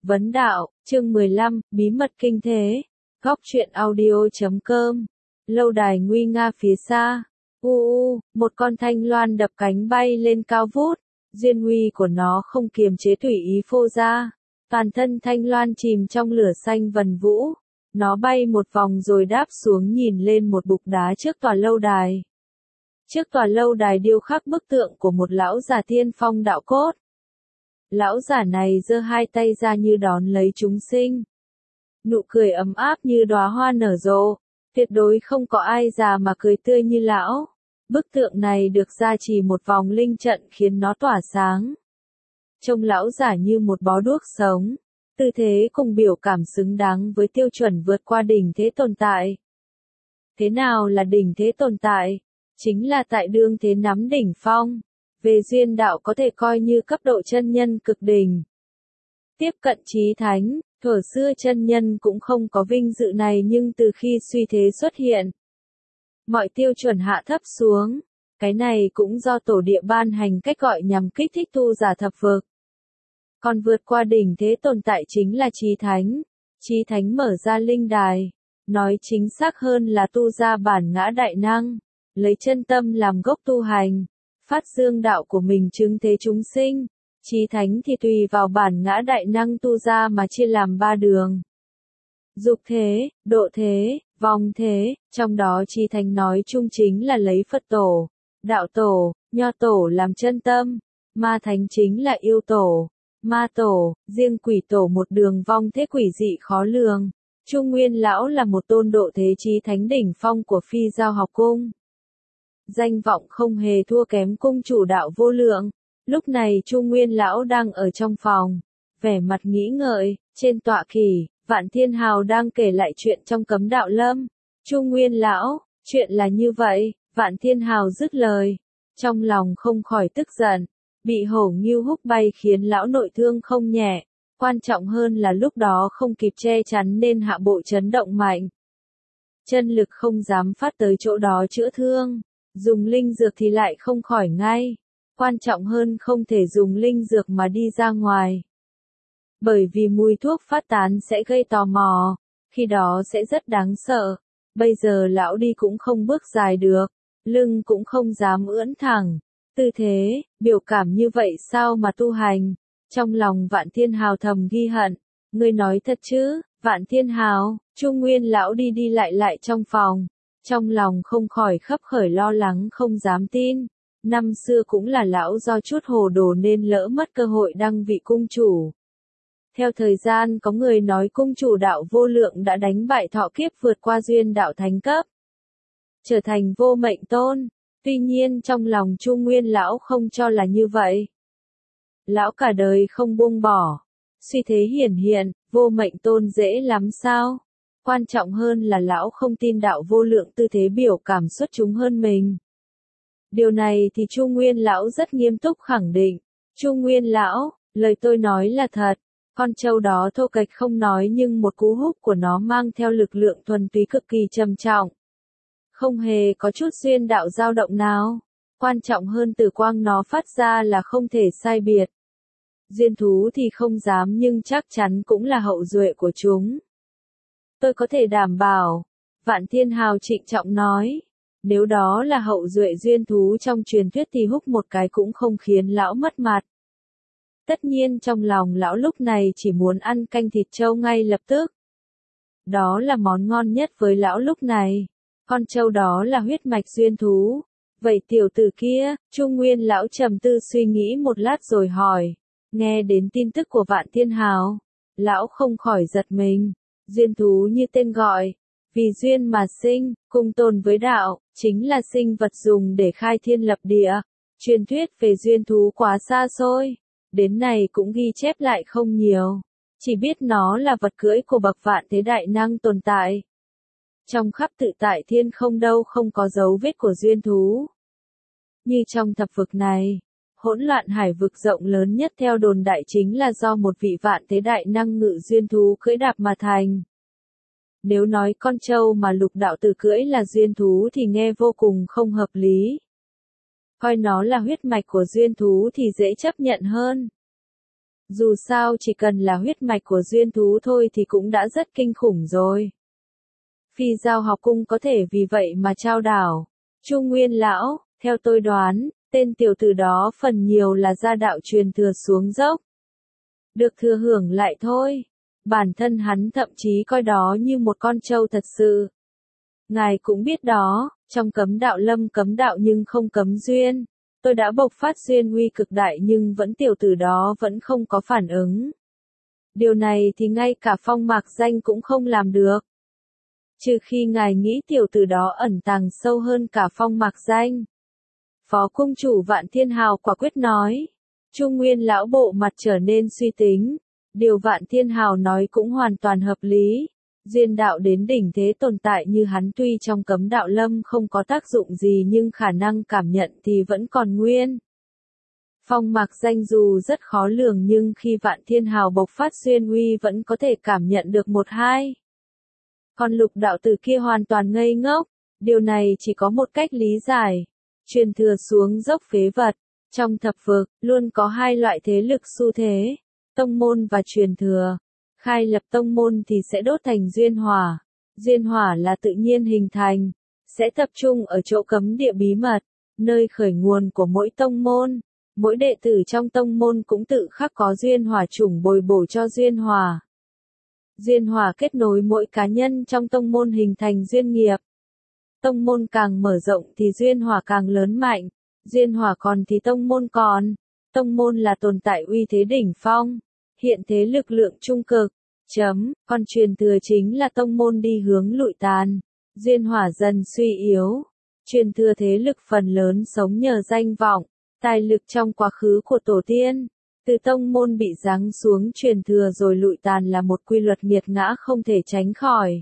Vấn đạo, chương 15, bí mật kinh thế. Góc truyện audio.com. Lâu đài nguy nga phía xa. Một con thanh loan đập cánh bay lên cao vút. Duyên uy của nó không kiềm chế tùy ý phô ra. Toàn thân thanh loan chìm trong lửa xanh vần vũ. Nó bay một vòng rồi đáp xuống nhìn lên một bục đá trước tòa lâu đài. Trước tòa lâu đài điêu khắc bức tượng của một lão già tiên phong đạo cốt. Lão giả này giơ hai tay ra như đón lấy chúng sinh. Nụ cười ấm áp như đóa hoa nở rộ, tuyệt đối không có ai già mà cười tươi như lão. Bức tượng này được gia trì một vòng linh trận khiến nó tỏa sáng. Trông lão giả như một bó đuốc sống, tư thế cùng biểu cảm xứng đáng với tiêu chuẩn vượt qua đỉnh thế tồn tại. Thế nào là đỉnh thế tồn tại? Chính là tại đương thế nắm đỉnh phong. Về duyên đạo có thể coi như cấp độ chân nhân cực đỉnh. Tiếp cận chí thánh, thuở xưa chân nhân cũng không có vinh dự này nhưng từ khi suy thế xuất hiện, mọi tiêu chuẩn hạ thấp xuống. Cái này cũng do tổ địa ban hành cách gọi nhằm kích thích tu giả thập vực. Còn vượt qua đỉnh thế tồn tại chính là chí thánh. Chí thánh mở ra linh đài. Nói chính xác hơn là tu ra bản ngã đại năng. Lấy chân tâm làm gốc tu hành. Phát dương đạo của mình chứng thế chúng sinh. Chí thánh thì tùy vào bản ngã đại năng tu ra mà chia làm ba đường. Dục thế, độ thế, vong thế, trong đó chí thánh nói chung chính là lấy Phật tổ, đạo tổ, nho tổ làm chân tâm, ma thánh chính là yêu tổ, ma tổ, riêng quỷ tổ một đường vong thế quỷ dị khó lường. Trung Nguyên lão là một tôn độ thế chí thánh đỉnh phong của Phi Giao học cung. Danh vọng không hề thua kém cung chủ đạo vô lượng. Lúc này Trung Nguyên lão đang ở trong phòng, vẻ mặt nghĩ ngợi. Trên tọa kỷ, Vạn Thiên Hào đang kể lại chuyện trong Cấm Đạo Lâm. Trung Nguyên lão, chuyện là như vậy. Vạn Thiên Hào dứt lời, trong lòng không khỏi tức giận. Bị hổ ngưu húc bay khiến lão nội thương không nhẹ. Quan trọng hơn là lúc đó không kịp che chắn nên hạ bộ chấn động mạnh. Chân lực không dám phát tới chỗ đó chữa thương. Dùng linh dược thì lại không khỏi ngay. Quan trọng hơn không thể dùng linh dược mà đi ra ngoài. Bởi vì mùi thuốc phát tán sẽ gây tò mò. Khi đó sẽ rất đáng sợ. Bây giờ lão đi cũng không bước dài được. Lưng cũng không dám ưỡn thẳng. Tư thế, biểu cảm như vậy sao mà tu hành? Trong lòng Vạn Thiên Hào thầm ghi hận. Ngươi nói thật chứ, Vạn Thiên Hào? Trung Nguyên lão đi đi lại trong phòng. Trong lòng không khỏi khấp khởi lo lắng không dám tin. Năm xưa cũng là lão do chút hồ đồ nên lỡ mất cơ hội đăng vị cung chủ. Theo thời gian có người nói cung chủ đạo vô lượng đã đánh bại thọ kiếp vượt qua duyên đạo thánh cấp. Trở thành vô mệnh tôn. Tuy nhiên trong lòng Trung Nguyên lão không cho là như vậy. Lão cả đời không buông bỏ. Suy thế hiển hiện, vô mệnh tôn dễ lắm sao? Quan trọng hơn là lão không tin đạo vô lượng tư thế biểu cảm xuất chúng hơn mình. Điều này thì Trung Nguyên lão rất nghiêm túc khẳng định. Trung Nguyên lão, lời tôi nói là thật. Con trâu đó thô kệch không nói nhưng một cú húc của nó mang theo lực lượng thuần túy cực kỳ trầm trọng. Không hề có chút duyên đạo dao động nào. Quan trọng hơn tử quang nó phát ra là không thể sai biệt. Duyên thú thì không dám nhưng chắc chắn cũng là hậu duệ của chúng. Tôi có thể đảm bảo. Vạn Thiên Hào trịnh trọng nói. Nếu đó là hậu duệ duyên thú trong truyền thuyết thì húc một cái cũng không khiến lão mất mặt. Tất nhiên trong lòng lão lúc này chỉ muốn ăn canh thịt trâu ngay lập tức. Đó là món ngon nhất với lão lúc này. Con trâu đó là huyết mạch duyên thú. Vậy tiểu tử kia, Trung Nguyên lão trầm tư suy nghĩ một lát rồi hỏi. Nghe đến tin tức của Vạn Thiên Hào, lão không khỏi giật mình. Duyên thú như tên gọi. Vì duyên mà sinh, cùng tồn với đạo, chính là sinh vật dùng để khai thiên lập địa. Truyền thuyết về duyên thú quá xa xôi. Đến này cũng ghi chép lại không nhiều. Chỉ biết nó là vật cưỡi của bậc vạn thế đại năng tồn tại. Trong khắp tự tại thiên không đâu không có dấu vết của duyên thú. Như trong thập vực này, hỗn loạn hải vực rộng lớn nhất theo đồn đại chính là do một vị vạn thế đại năng ngự duyên thú cưỡi đạp mà thành. Nếu nói con trâu mà lục đạo tử cưỡi là duyên thú thì nghe vô cùng không hợp lý. Coi nó là huyết mạch của duyên thú thì dễ chấp nhận hơn. Dù sao chỉ cần là huyết mạch của duyên thú thôi thì cũng đã rất kinh khủng rồi. Phi giao học cung có thể vì vậy mà trao đảo. Trung Nguyên lão, theo tôi đoán, tên tiểu tử đó phần nhiều là gia đạo truyền thừa xuống dốc. Được thừa hưởng lại thôi. Bản thân hắn thậm chí coi đó như một con trâu thật sự. Ngài cũng biết đó, trong cấm đạo lâm cấm đạo nhưng không cấm duyên. Tôi đã bộc phát duyên uy cực đại nhưng vẫn tiểu tử đó vẫn không có phản ứng. Điều này thì ngay cả Phong Mạc Danh cũng không làm được. Trừ khi ngài nghĩ tiểu tử đó ẩn tàng sâu hơn cả Phong Mạc Danh. Phó cung chủ Vạn Thiên Hào quả quyết nói. Trung Nguyên lão bộ mặt trở nên suy tính. Điều Vạn Thiên Hào nói cũng hoàn toàn hợp lý. Duyên đạo đến đỉnh thế tồn tại như hắn tuy trong cấm đạo lâm không có tác dụng gì nhưng khả năng cảm nhận thì vẫn còn nguyên. Phong Mạc Danh dù rất khó lường nhưng khi Vạn Thiên Hào bộc phát duyên uy vẫn có thể cảm nhận được một hai. Còn lục đạo tử kia hoàn toàn ngây ngốc, điều này chỉ có một cách lý giải. Truyền thừa xuống dốc phế vật, trong thập vực, luôn có hai loại thế lực xu thế, tông môn và truyền thừa. Khai lập tông môn thì sẽ đốt thành duyên hỏa. Duyên hỏa là tự nhiên hình thành, sẽ tập trung ở chỗ cấm địa bí mật, nơi khởi nguồn của mỗi tông môn. Mỗi đệ tử trong tông môn cũng tự khắc có duyên hỏa chủng bồi bổ cho duyên hỏa. Duyên hỏa kết nối mỗi cá nhân trong tông môn hình thành duyên nghiệp. Tông môn càng mở rộng thì duyên hỏa càng lớn mạnh, duyên hỏa còn thì tông môn còn. Tông môn là tồn tại uy thế đỉnh phong, hiện thế lực lượng trung cực. Còn truyền thừa chính là tông môn đi hướng lụi tàn, duyên hỏa dần suy yếu. Truyền thừa thế lực phần lớn sống nhờ danh vọng, tài lực trong quá khứ của tổ tiên. Từ tông môn bị giáng xuống truyền thừa rồi lụi tàn là một quy luật nghiệt ngã không thể tránh khỏi.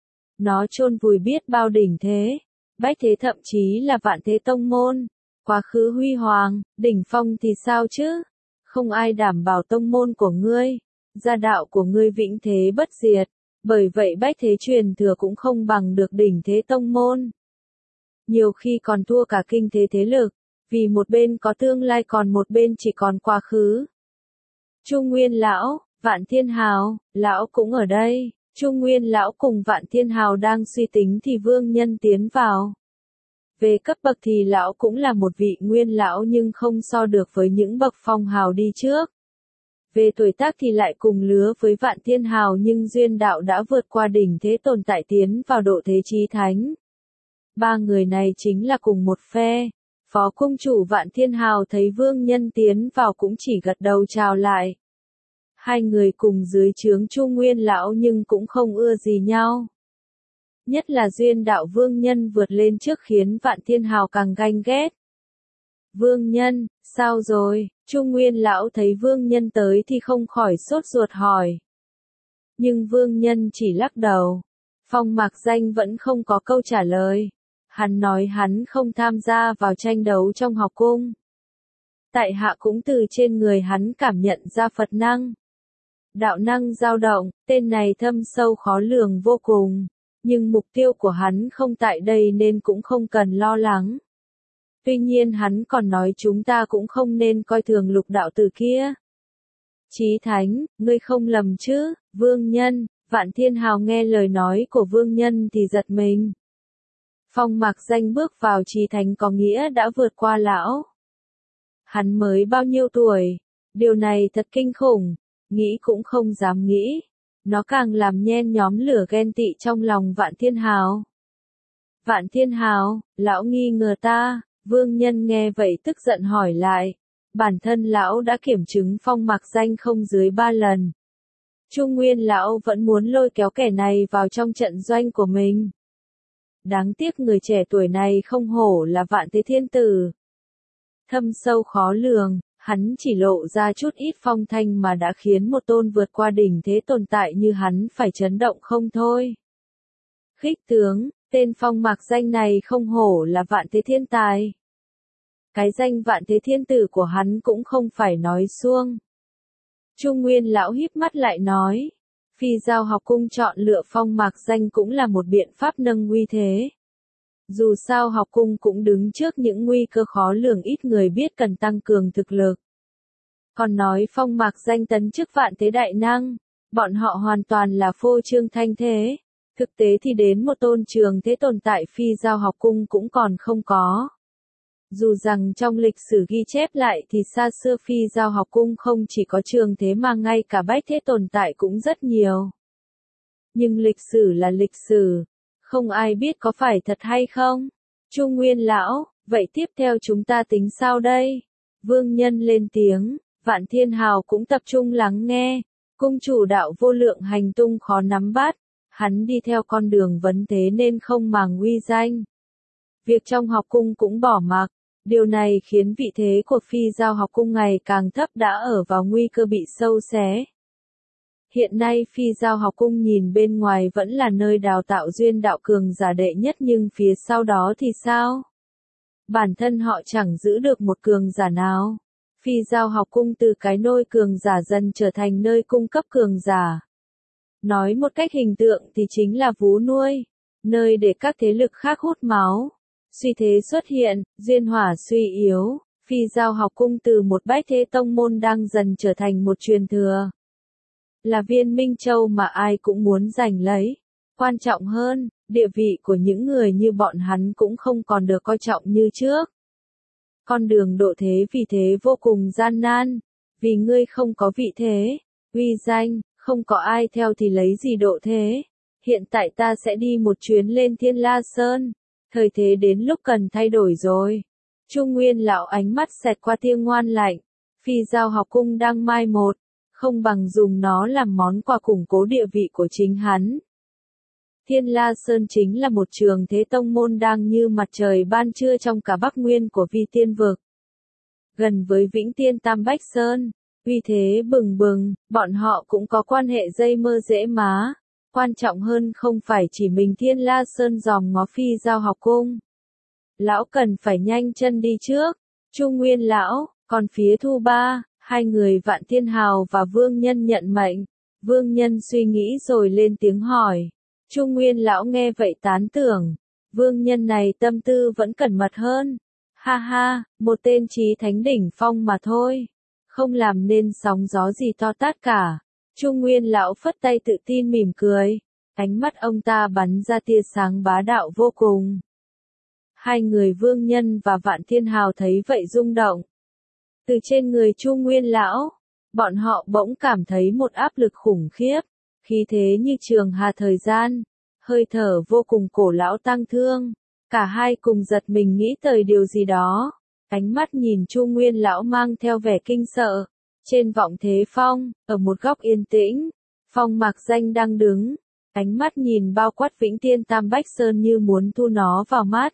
Nó chôn vùi biết bao đỉnh thế, bách thế thậm chí là vạn thế tông môn. Quá khứ huy hoàng, đỉnh phong thì sao chứ? Không ai đảm bảo tông môn của ngươi, gia đạo của ngươi vĩnh thế bất diệt, bởi vậy bách thế truyền thừa cũng không bằng được đỉnh thế tông môn. Nhiều khi còn thua cả kinh thế thế lực, vì một bên có tương lai còn một bên chỉ còn quá khứ. Trung Nguyên lão, Vạn Thiên Hào, lão cũng ở đây. Trung Nguyên lão cùng Vạn Thiên Hào đang suy tính thì Vương Nhân tiến vào. Về cấp bậc thì lão cũng là một vị nguyên lão nhưng không so được với những bậc phong hào đi trước. Về tuổi tác thì lại cùng lứa với Vạn Thiên Hào nhưng duyên đạo đã vượt qua đỉnh thế tồn tại tiến vào độ thế chí thánh. Ba người này chính là cùng một phe. Phó cung chủ Vạn Thiên Hào thấy Vương Nhân tiến vào cũng chỉ gật đầu chào lại. Hai người cùng dưới trướng Trung Nguyên lão nhưng cũng không ưa gì nhau. Nhất là duyên đạo Vương Nhân vượt lên trước khiến Vạn Thiên Hào càng ganh ghét. Vương Nhân, sao rồi? Trung Nguyên lão thấy Vương Nhân tới thì không khỏi sốt ruột hỏi. Nhưng Vương Nhân chỉ lắc đầu. Phong Mạc Danh vẫn không có câu trả lời. Hắn nói hắn không tham gia vào tranh đấu trong học cung. Tại hạ cũng từ trên người hắn cảm nhận ra Phật năng. Đạo năng dao động, tên này thâm sâu khó lường vô cùng. Nhưng mục tiêu của hắn không tại đây nên cũng không cần lo lắng. Tuy nhiên hắn còn nói chúng ta cũng không nên coi thường lục đạo tử kia. Chí Thánh, ngươi không lầm chứ? Vương Nhân, Vạn Thiên Hào nghe lời nói của Vương Nhân thì giật mình. Phong Mạc Danh bước vào Chí Thánh có nghĩa đã vượt qua lão. Hắn mới bao nhiêu tuổi? Điều này thật kinh khủng, nghĩ cũng không dám nghĩ. Nó càng làm nhen nhóm lửa ghen tị trong lòng Vạn Thiên Hào. Vạn Thiên Hào, lão nghi ngờ ta. Vương Nhân nghe vậy tức giận hỏi lại. Bản thân lão đã kiểm chứng Phong Mạc Danh không dưới 3 lần. Trung Nguyên lão vẫn muốn lôi kéo kẻ này vào trong trận doanh của mình. Đáng tiếc người trẻ tuổi này không hổ là Vạn Thế Thiên Tử. Thâm sâu khó lường, hắn chỉ lộ ra chút ít phong thanh mà đã khiến một tôn vượt qua đỉnh thế tồn tại như hắn phải chấn động không thôi. Khích tướng, tên Phong Mạc Danh này không hổ là Vạn Thế Thiên Tài. Cái danh Vạn Thế Thiên Tử của hắn cũng không phải nói suông. Trung Nguyên lão híp mắt lại nói. Phi giao học cung chọn lựa Phong Mạc Danh cũng là một biện pháp nâng uy thế. Dù sao học cung cũng đứng trước những nguy cơ khó lường ít người biết cần tăng cường thực lực. Còn nói Phong Mạc Danh tấn chức vạn thế đại năng, bọn họ hoàn toàn là phô trương thanh thế. Thực tế thì đến một tôn trường thế tồn tại Phi Giao học cung cũng còn không có. Dù rằng trong lịch sử ghi chép lại thì xa xưa Phi Giao học cung không chỉ có trường thế mà ngay cả bách thế tồn tại cũng rất nhiều. Nhưng lịch sử là lịch sử, không ai biết có phải thật hay không. Chu Nguyên lão, vậy tiếp theo chúng ta tính sao đây? Vương Nhân lên tiếng, Vạn Thiên Hào cũng tập trung lắng nghe. Cung chủ đạo vô lượng hành tung khó nắm bắt, hắn đi theo con đường vấn thế nên không màng uy danh. Việc trong học cung cũng bỏ mặc, điều này khiến vị thế của Phi Giao học cung ngày càng thấp, đã ở vào nguy cơ bị sâu xé. Hiện nay Phi Giao học cung nhìn bên ngoài vẫn là nơi đào tạo duyên đạo cường giả đệ nhất, nhưng phía sau đó thì sao? Bản thân họ chẳng giữ được một cường giả nào. Phi Giao học cung từ cái nôi cường giả dần trở thành nơi cung cấp cường giả. Nói một cách hình tượng thì chính là vú nuôi, nơi để các thế lực khác hút máu. Suy thế xuất hiện, duyên hỏa suy yếu, Phi Giao học cung từ một bách thế tông môn đang dần trở thành một truyền thừa. Là viên minh châu mà ai cũng muốn giành lấy. Quan trọng hơn, địa vị của những người như bọn hắn cũng không còn được coi trọng như trước. Con đường độ thế vì thế vô cùng gian nan. Vì ngươi không có vị thế, uy danh, không có ai theo thì lấy gì độ thế. Hiện tại ta sẽ đi một chuyến lên Thiên La Sơn. Thời thế đến lúc cần thay đổi rồi. Chu Nguyên lão ánh mắt xẹt qua tia ngoan lạnh. Phi Giao học cung đang mai một, không bằng dùng nó làm món quà củng cố địa vị của chính hắn. Thiên La Sơn chính là một trường thế tông môn đang như mặt trời ban trưa trong cả Bắc Nguyên của Vi Tiên Vực. Gần với Vĩnh Tiên Tam Bách Sơn, uy thế bừng bừng, bọn họ cũng có quan hệ dây mơ dễ má. Quan trọng hơn không phải chỉ mình Thiên La Sơn dòm ngó Phi Giao học cung. Lão cần phải nhanh chân đi trước. Chu Nguyên lão, còn phía Thu Ba, hai người Vạn Thiên Hào và Vương Nhân nhận mệnh. Vương Nhân suy nghĩ rồi lên tiếng hỏi. Chu Nguyên lão nghe vậy tán thưởng. Vương Nhân này tâm tư vẫn cẩn mật hơn. Ha ha, một tên chí thánh đỉnh phong mà thôi. Không làm nên sóng gió gì to tát cả. Chu Nguyên lão phất tay tự tin mỉm cười. Ánh mắt ông ta bắn ra tia sáng bá đạo vô cùng. Hai người Vương Nhân và Vạn Thiên Hào thấy vậy rung động. Từ trên người Chu Nguyên lão, bọn họ bỗng cảm thấy một áp lực khủng khiếp, khí thế như trường hà thời gian, hơi thở vô cùng cổ lão tang thương. Cả hai cùng giật mình nghĩ tới điều gì đó. Ánh mắt nhìn Chu Nguyên lão mang theo vẻ kinh sợ. Trên vọng thế phong, ở một góc yên tĩnh, Phong Mạc Danh đang đứng, ánh mắt nhìn bao quát Vĩnh Tiên Tam Bách Sơn như muốn thu nó vào mắt.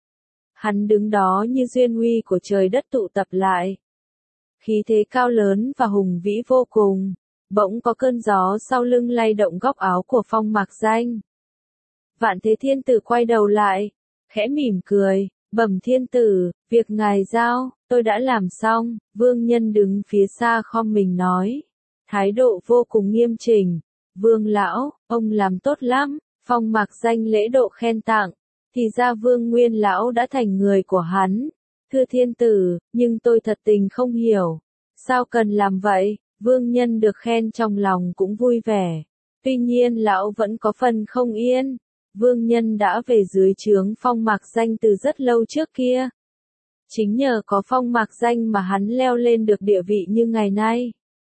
Hắn đứng đó như duyên huy của trời đất tụ tập lại. Khí thế cao lớn và hùng vĩ vô cùng, bỗng có cơn gió sau lưng lay động góc áo của Phong Mạc Danh. Vạn Thế Thiên Tử quay đầu lại, khẽ mỉm cười, bẩm thiên tử, việc ngài giao, tôi đã làm xong. Vương Nhân đứng phía xa khom mình nói, thái độ vô cùng nghiêm chỉnh. Vương lão, ông làm tốt lắm. Phong Mạc Danh lễ độ khen tặng. Thì ra Vương Nguyên lão đã thành người của hắn. Thưa thiên tử, nhưng tôi thật tình không hiểu. Sao cần làm vậy? Vương Nhân được khen trong lòng cũng vui vẻ. Tuy nhiên lão vẫn có phần không yên. Vương Nhân đã về dưới trướng Phong Mạc Danh từ rất lâu trước kia. Chính nhờ có Phong Mạc Danh mà hắn leo lên được địa vị như ngày nay.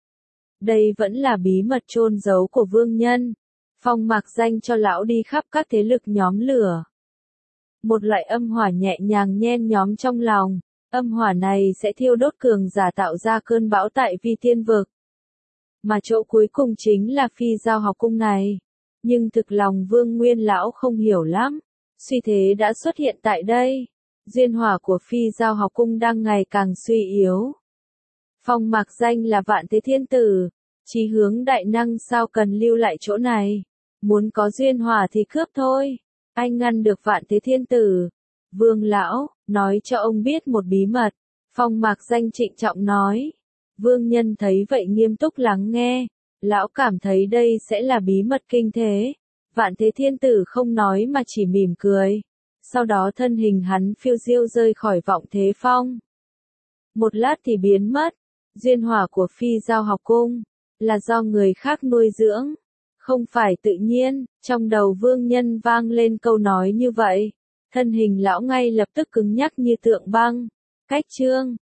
Đây vẫn là bí mật chôn giấu của Vương Nhân. Phong Mạc Danh cho lão đi khắp các thế lực nhóm lửa. Một loại âm hỏa nhẹ nhàng nhen nhóm trong lòng. Âm hỏa này sẽ thiêu đốt cường giả tạo ra cơn bão tại Vi Tiên Vực. Mà chỗ cuối cùng chính là Phi Giao học cung này. Nhưng thực lòng Vương Nguyên lão không hiểu lắm. Suy thế đã xuất hiện tại đây. Duyên hỏa của Phi Giao học cung đang ngày càng suy yếu. Phong Mạc Danh là Vạn Thế Thiên Tử. Chí hướng đại năng sao cần lưu lại chỗ này. Muốn có duyên hỏa thì cướp thôi. Anh ngăn được Vạn Thế Thiên Tử. Vương lão, nói cho ông biết một bí mật. Phong Mạc Danh trịnh trọng nói. Vương Nhân thấy vậy nghiêm túc lắng nghe. Lão cảm thấy đây sẽ là bí mật kinh thế. Vạn Thế Thiên Tử không nói mà chỉ mỉm cười. Sau đó thân hình hắn phiêu diêu rơi khỏi vọng thế phong. Một lát thì biến mất. Duyên hỏa của phi giao học cung, là do người khác nuôi dưỡng, không phải tự nhiên. Trong đầu Vương Nhân vang lên câu nói như vậy. Thân hình lão ngay lập tức cứng nhắc như tượng băng. Cách chương